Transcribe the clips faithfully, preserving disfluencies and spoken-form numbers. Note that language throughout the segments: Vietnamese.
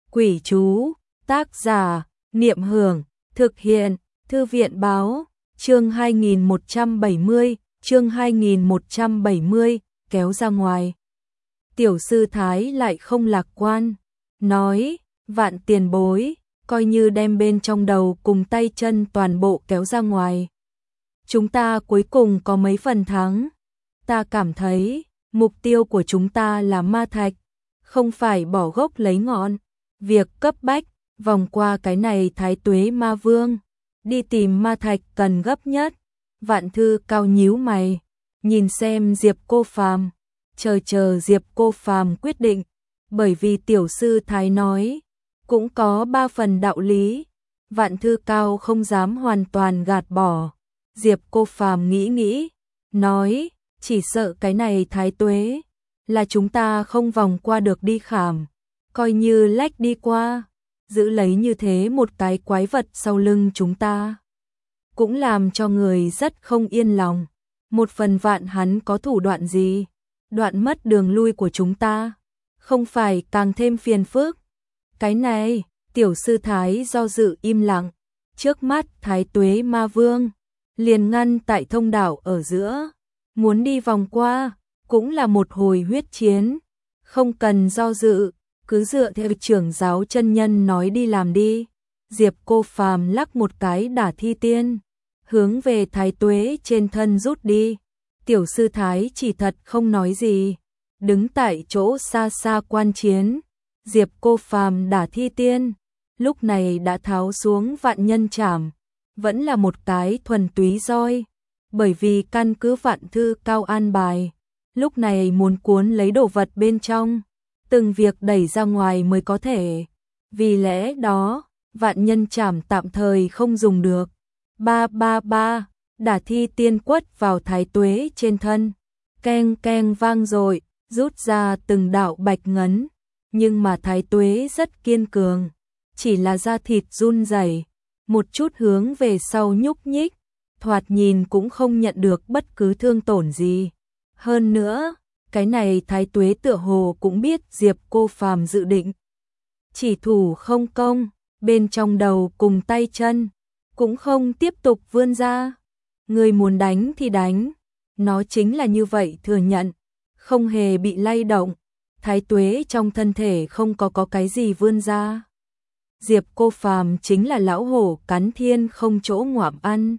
Quỷ chú, tác giả, Niệm Hưởng, thực hiện, Thư viện báo, chương hai nghìn một trăm bảy mươi, chương hai nghìn một trăm bảy mươi, kéo ra ngoài. Tiểu sư Thái lại không lạc quan, nói, Vạn tiền bối, coi như đem bên trong đầu cùng tay chân toàn bộ kéo ra ngoài. Chúng ta cuối cùng có mấy phần thắng. Ta cảm thấy, mục tiêu của chúng ta là ma thạch, không phải bỏ gốc lấy ngọn. Việc cấp bách, vòng qua cái này Thái Tuế Ma Vương, đi tìm ma thạch cần gấp nhất. Vạn Thư Cao nhíu mày, nhìn xem Diệp Cô Phàm, chờ chờ Diệp Cô Phàm quyết định, bởi vì tiểu sư Thái nói, cũng có ba phần đạo lý. Vạn Thư Cao không dám hoàn toàn gạt bỏ. Diệp Cô Phàm nghĩ nghĩ, nói, chỉ sợ cái này Thái Tuế là chúng ta không vòng qua được đi khảm, coi như lách đi qua, giữ lấy như thế một cái quái vật sau lưng chúng ta, cũng làm cho người rất không yên lòng. Một phần vạn hắn có thủ đoạn gì, đoạn mất đường lui của chúng ta, không phải càng thêm phiền phức. Cái này, tiểu sư Thái do dự im lặng, trước mắt Thái Tuế Ma Vương liền ngăn tại thông đạo ở giữa, muốn đi vòng qua, cũng là một hồi huyết chiến, không cần do dự, cứ dựa theo trưởng giáo chân nhân nói đi làm đi. Diệp Cô Phàm lắc một cái đả thi tiên, hướng về Thái Tuế trên thân rút đi. Tiểu sư Thái chỉ thật không nói gì, đứng tại chỗ xa xa quan chiến. Diệp Cô Phàm đả thi tiên, lúc này đã tháo xuống vạn nhân trảm, vẫn là một cái thuần túy roi, bởi vì căn cứ Vạn Thư Cao an bài, lúc này muốn cuốn lấy đồ vật bên trong, từng việc đẩy ra ngoài mới có thể. Vì lẽ đó, vạn nhân trảm tạm thời không dùng được. Ba ba ba, đả thi tiên quất vào Thái Tuế trên thân, keng keng vang dội, rút ra từng đạo bạch ngấn, nhưng mà Thái Tuế rất kiên cường, chỉ là da thịt run rẩy, một chút hướng về sau nhúc nhích, thoạt nhìn cũng không nhận được bất cứ thương tổn gì. Hơn nữa, cái này Thái Tuế tựa hồ cũng biết Diệp Cô Phàm dự định chỉ thủ không công, bên trong đầu cùng tay chân cũng không tiếp tục vươn ra. Người muốn đánh thì đánh, nó chính là như vậy thừa nhận, không hề bị lay động. Thái Tuế trong thân thể không có có cái gì vươn ra. Diệp Cô Phàm chính là lão hổ cắn thiên không chỗ ngoạm ăn.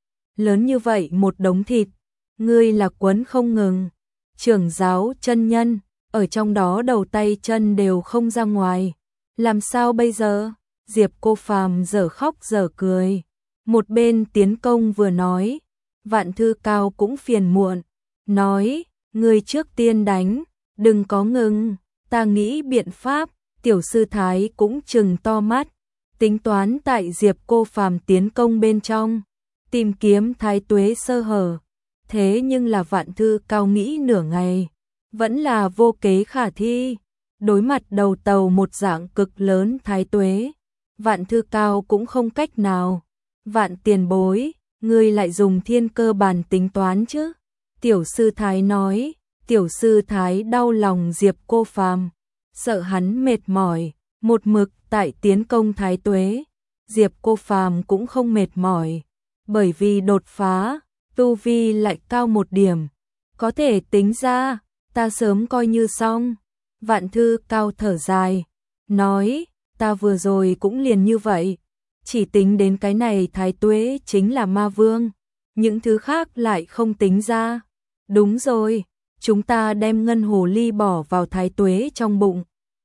Lớn như vậy một đống thịt, ngươi là quấn không ngừng. Trưởng giáo chân nhân, ở trong đó đầu tay chân đều không ra ngoài. Làm sao bây giờ? Diệp Cô Phàm dở khóc dở cười. Một bên tiến công vừa nói, Vạn Thư Cao cũng phiền muộn, nói, ngươi trước tiên đánh, đừng có ngừng, ta nghĩ biện pháp. Tiểu sư Thái cũng trừng to mắt, tính toán tại Diệp Cô Phàm tiến công bên trong, tìm kiếm Thái Tuế sơ hở. Thế nhưng là Vạn Thư Cao nghĩ nửa ngày, vẫn là vô kế khả thi. Đối mặt đầu tàu một dạng cực lớn Thái Tuế, Vạn Thư Cao cũng không cách nào. Vạn tiền bối, ngươi lại dùng thiên cơ bàn tính toán chứ? Tiểu sư Thái nói. Tiểu sư Thái đau lòng Diệp Cô Phàm, sợ hắn mệt mỏi, một mực tại tiến công Thái Tuế. Diệp Cô Phàm cũng không mệt mỏi, bởi vì đột phá, tu vi lại cao một điểm, có thể tính ra, ta sớm coi như xong. Vạn Thư Cao thở dài, nói, ta vừa rồi cũng liền như vậy, chỉ tính đến cái này Thái Tuế chính là ma vương, những thứ khác lại không tính ra. Đúng rồi, chúng ta đem ngân hồ ly bỏ vào Thái Tuế trong bụng,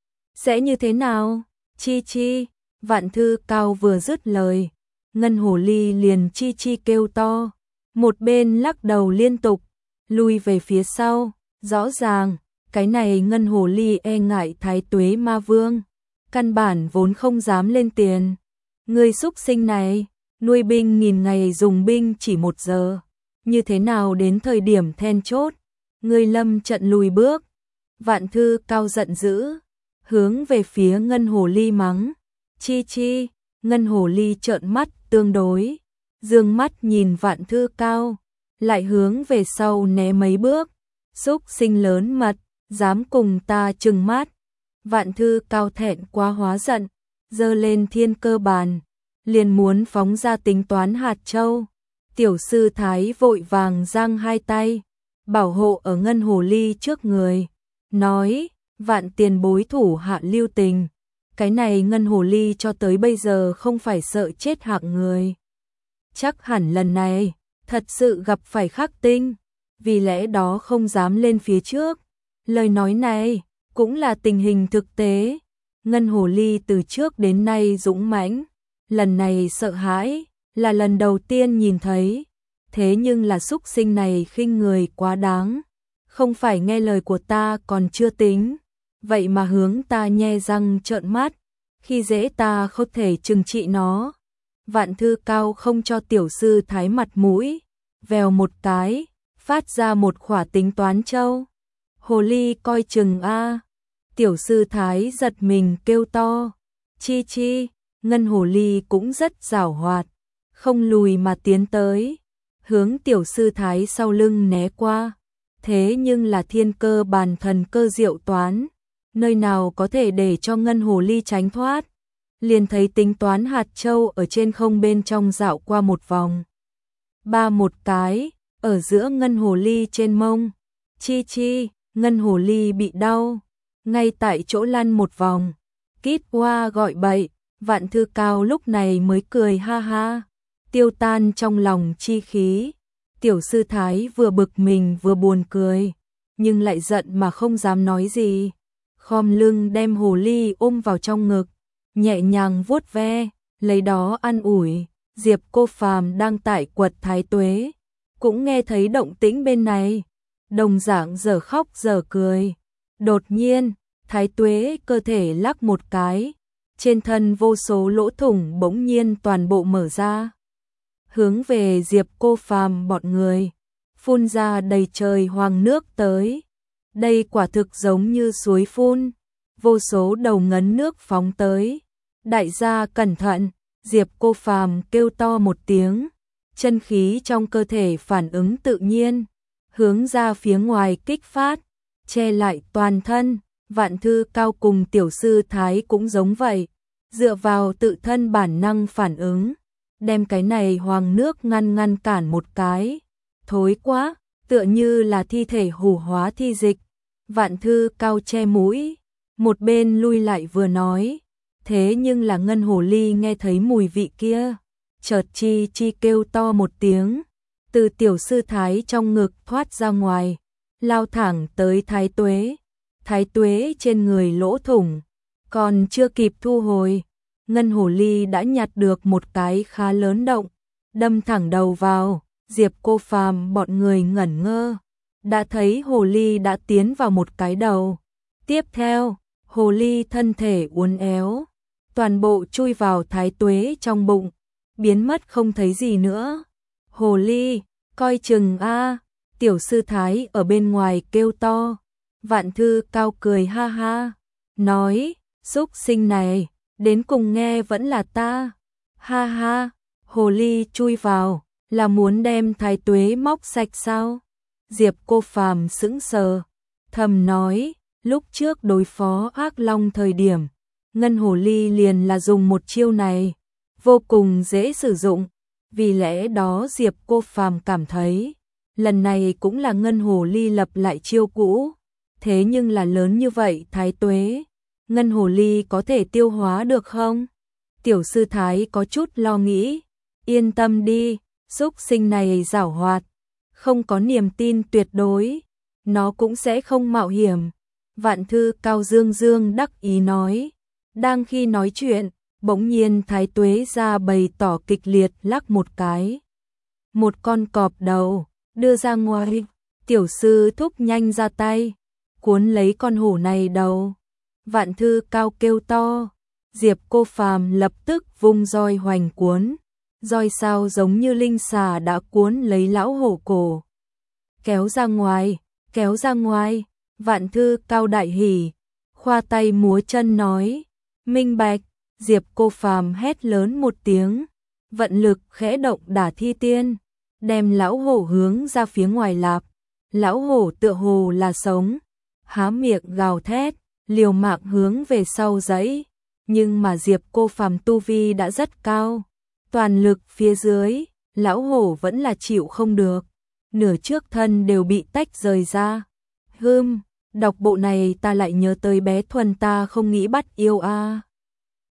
sẽ như thế nào? Chi chi. Vạn Thư Cao vừa dứt lời, ngân hồ ly liền chi chi kêu to, một bên lắc đầu liên tục, lui về phía sau. Rõ ràng, cái này ngân hồ ly e ngại Thái Tuế Ma Vương, căn bản vốn không dám lên tiền. Người xúc sinh này, nuôi binh nghìn ngày dùng binh chỉ một giờ, như thế nào đến thời điểm then chốt, người lâm trận lùi bước? Vạn Thư Cao giận dữ, hướng về phía ngân hồ ly mắng. Chi chi. Ngân hồ ly trợn mắt tương đối, dương mắt nhìn Vạn Thư Cao, lại hướng về sau né mấy bước. Xúc sinh lớn mật, dám cùng ta trừng mắt. Vạn Thư Cao thẹn quá hóa giận, giơ lên thiên cơ bàn, liền muốn phóng ra tính toán hạt châu. Tiểu sư thái vội vàng giang hai tay, bảo hộ ở ngân hồ ly trước người, nói, Vạn tiền bối thủ hạ lưu tình, cái này ngân hồ ly cho tới bây giờ không phải sợ chết hạng người. Chắc hẳn lần này, thật sự gặp phải khắc tinh, vì lẽ đó không dám lên phía trước. Lời nói này, cũng là tình hình thực tế. Ngân hồ ly từ trước đến nay dũng mãnh, lần này sợ hãi, là lần đầu tiên nhìn thấy. Thế nhưng là xúc sinh này khinh người quá đáng, không phải nghe lời của ta còn chưa tính, vậy mà hướng ta nhe răng trợn mắt, khi dễ ta không thể trừng trị nó. Vạn Thư Cao không cho tiểu sư thái mặt mũi, vèo một cái, phát ra một khỏa tính toán châu. Hồ ly coi chừng a. Tiểu sư thái giật mình kêu to, chi chi. Ngân hồ ly cũng rất giảo hoạt, không lùi mà tiến tới, hướng tiểu sư thái sau lưng né qua. Thế nhưng là thiên cơ bàn thần cơ diệu toán, nơi nào có thể để cho ngân hồ ly tránh thoát. Liền thấy tính toán hạt châu ở trên không bên trong dạo qua một vòng. Ba một cái, ở giữa ngân hồ ly trên mông. Chi chi, ngân hồ ly bị đau, ngay tại chỗ lăn một vòng. Kít qua gọi bậy, Vạn Thư Cao lúc này mới cười ha ha, tiêu tan trong lòng chi khí. Tiểu sư thái vừa bực mình vừa buồn cười, nhưng lại giận mà không dám nói gì. Khom lưng đem hồ ly ôm vào trong ngực, nhẹ nhàng vuốt ve, lấy đó an ủi. Diệp Cô Phàm đang tại quật Thái Tuế, cũng nghe thấy động tĩnh bên này, đồng dạng giờ khóc giờ cười. Đột nhiên, Thái Tuế cơ thể lắc một cái, trên thân vô số lỗ thủng bỗng nhiên toàn bộ mở ra, hướng về Diệp Cô Phàm bọn người, phun ra đầy trời hoàng nước tới. Đây quả thực giống như suối phun, vô số đầu ngấn nước phóng tới. Đại gia cẩn thận, Diệp Cô Phàm kêu to một tiếng, chân khí trong cơ thể phản ứng tự nhiên, hướng ra phía ngoài kích phát, che lại toàn thân. Vạn Thư Cao cùng tiểu sư thái cũng giống vậy, dựa vào tự thân bản năng phản ứng, đem cái này hoàng nước ngăn ngăn cản một cái. Thối quá, tựa như là thi thể hủ hóa thi dịch. Vạn Thư Cao che mũi, một bên lui lại vừa nói. Thế nhưng là ngân hồ ly nghe thấy mùi vị kia, chợt chi chi kêu to một tiếng, từ tiểu sư thái trong ngực thoát ra ngoài, lao thẳng tới Thái Tuế. Thái Tuế trên người lỗ thủng, còn chưa kịp thu hồi, ngân hồ ly đã nhặt được một cái khá lớn động, đâm thẳng đầu vào. Diệp Cô Phàm bọn người ngẩn ngơ, đã thấy hồ ly đã tiến vào một cái đầu. Tiếp theo, hồ ly thân thể uốn éo, toàn bộ chui vào Thái Tuế trong bụng, biến mất không thấy gì nữa. Hồ ly, coi chừng a. Tiểu sư thái ở bên ngoài kêu to. Vạn Thư Cao cười ha ha, nói, xúc sinh này, đến cùng nghe vẫn là ta. Ha ha, hồ ly chui vào, là muốn đem Thái Tuế móc sạch sao? Diệp Cô Phàm sững sờ, thầm nói, lúc trước đối phó ác long thời điểm, ngân hồ ly liền là dùng một chiêu này, vô cùng dễ sử dụng. Vì lẽ đó Diệp Cô Phàm cảm thấy, lần này cũng là ngân hồ ly lập lại chiêu cũ. Thế nhưng là lớn như vậy Thái Tuế, ngân hồ ly có thể tiêu hóa được không? Tiểu sư thái có chút lo nghĩ, yên tâm đi, xúc sinh này giảo hoạt, không có niềm tin tuyệt đối, nó cũng sẽ không mạo hiểm. Vạn Thư Cao dương dương đắc ý nói. Đang khi nói chuyện, bỗng nhiên Thái Tuế ra bày tỏ kịch liệt lắc một cái. Một con cọp đầu, đưa ra ngoài, tiểu sư thúc nhanh ra tay, cuốn lấy con hổ này đầu. Vạn Thư Cao kêu to, Diệp Cô Phàm lập tức vung roi hoành cuốn, roi sao giống như linh xà đã cuốn lấy lão hổ cổ. Kéo ra ngoài, kéo ra ngoài. Vạn Thư Cao đại hỉ, khoa tay múa chân nói, minh bạch. Diệp Cô Phàm hét lớn một tiếng, vận lực khẽ động đả thi tiên, đem lão hổ hướng ra phía ngoài lạp. Lão hổ tựa hồ là sống, há miệng gào thét, liều mạng hướng về sau giãy, nhưng mà Diệp Cô Phàm tu vi đã rất cao, toàn lực phía dưới, lão hổ vẫn là chịu không được, nửa trước thân đều bị tách rời ra. Hừm, đọc bộ này ta lại nhớ tới bé Thuần ta không nghĩ bắt yêu a.